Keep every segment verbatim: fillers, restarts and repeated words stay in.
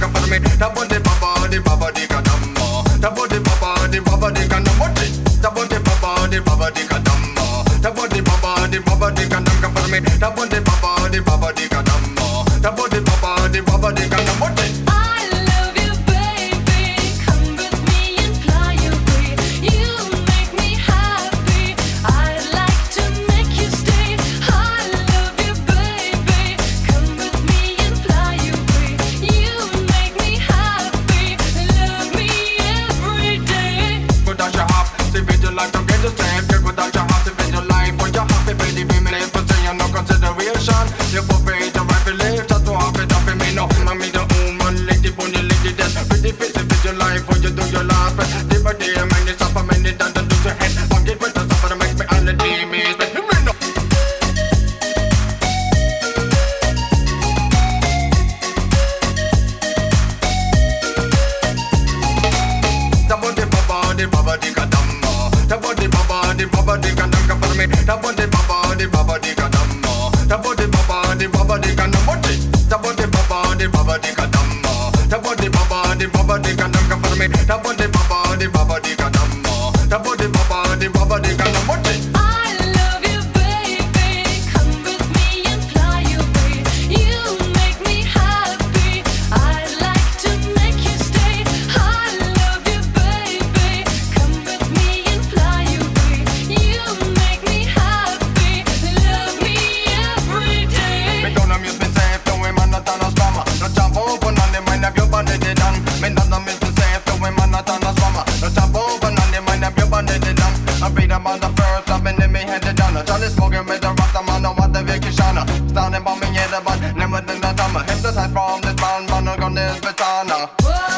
ka par me da bode baba de baba de ka damma da bode baba de baba de ka namote da bode baba de baba de ka damma da bode baba de baba de ka nam ka par me da bode baba de baba de ka damma da bode baba de baba de ka namote. Life don't get the same. Get without your heart to live your life. For your happy baby, be me live, but say no consideration. You put pay the right belief, just to have it up in me. No, I mean the woman, lady, bunny, lady, that's pretty fit to live your life. For you do your life, day by day, man, it's up a minute, and then do your head. I'm getting better, so for the make me all the day, me, but me no. The body, baba, the baba, the kadam. Da body baba de baba de ka nam ka par me da body baba de baba de ka damma da body baba de baba de ka namote da body baba de baba de ka damma da body baba de baba de ka nam ka par me da body baba de baba de ka damma da body baba de baba de ka namote. Smoking with the rasta man, no what the vacation. Standing by me in the band, never in the summer. Hypnotized from this band, but no gun this batana.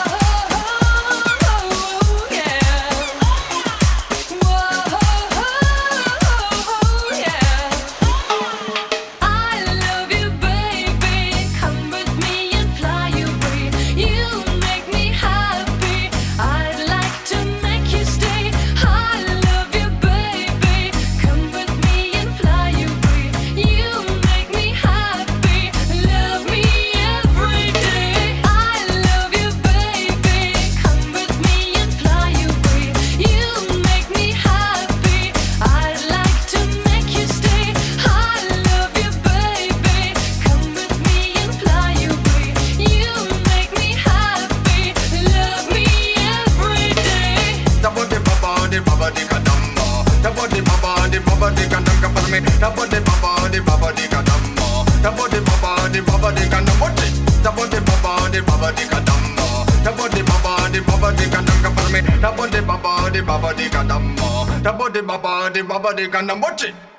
Da body baba de baba de ka nam ka par me da body baba de baba de ka damma da body baba de baba de ka namote da body baba de baba de ka damma da body baba de baba de ka nam ka par me da body baba de baba de ka damma da body baba de baba de ka namote.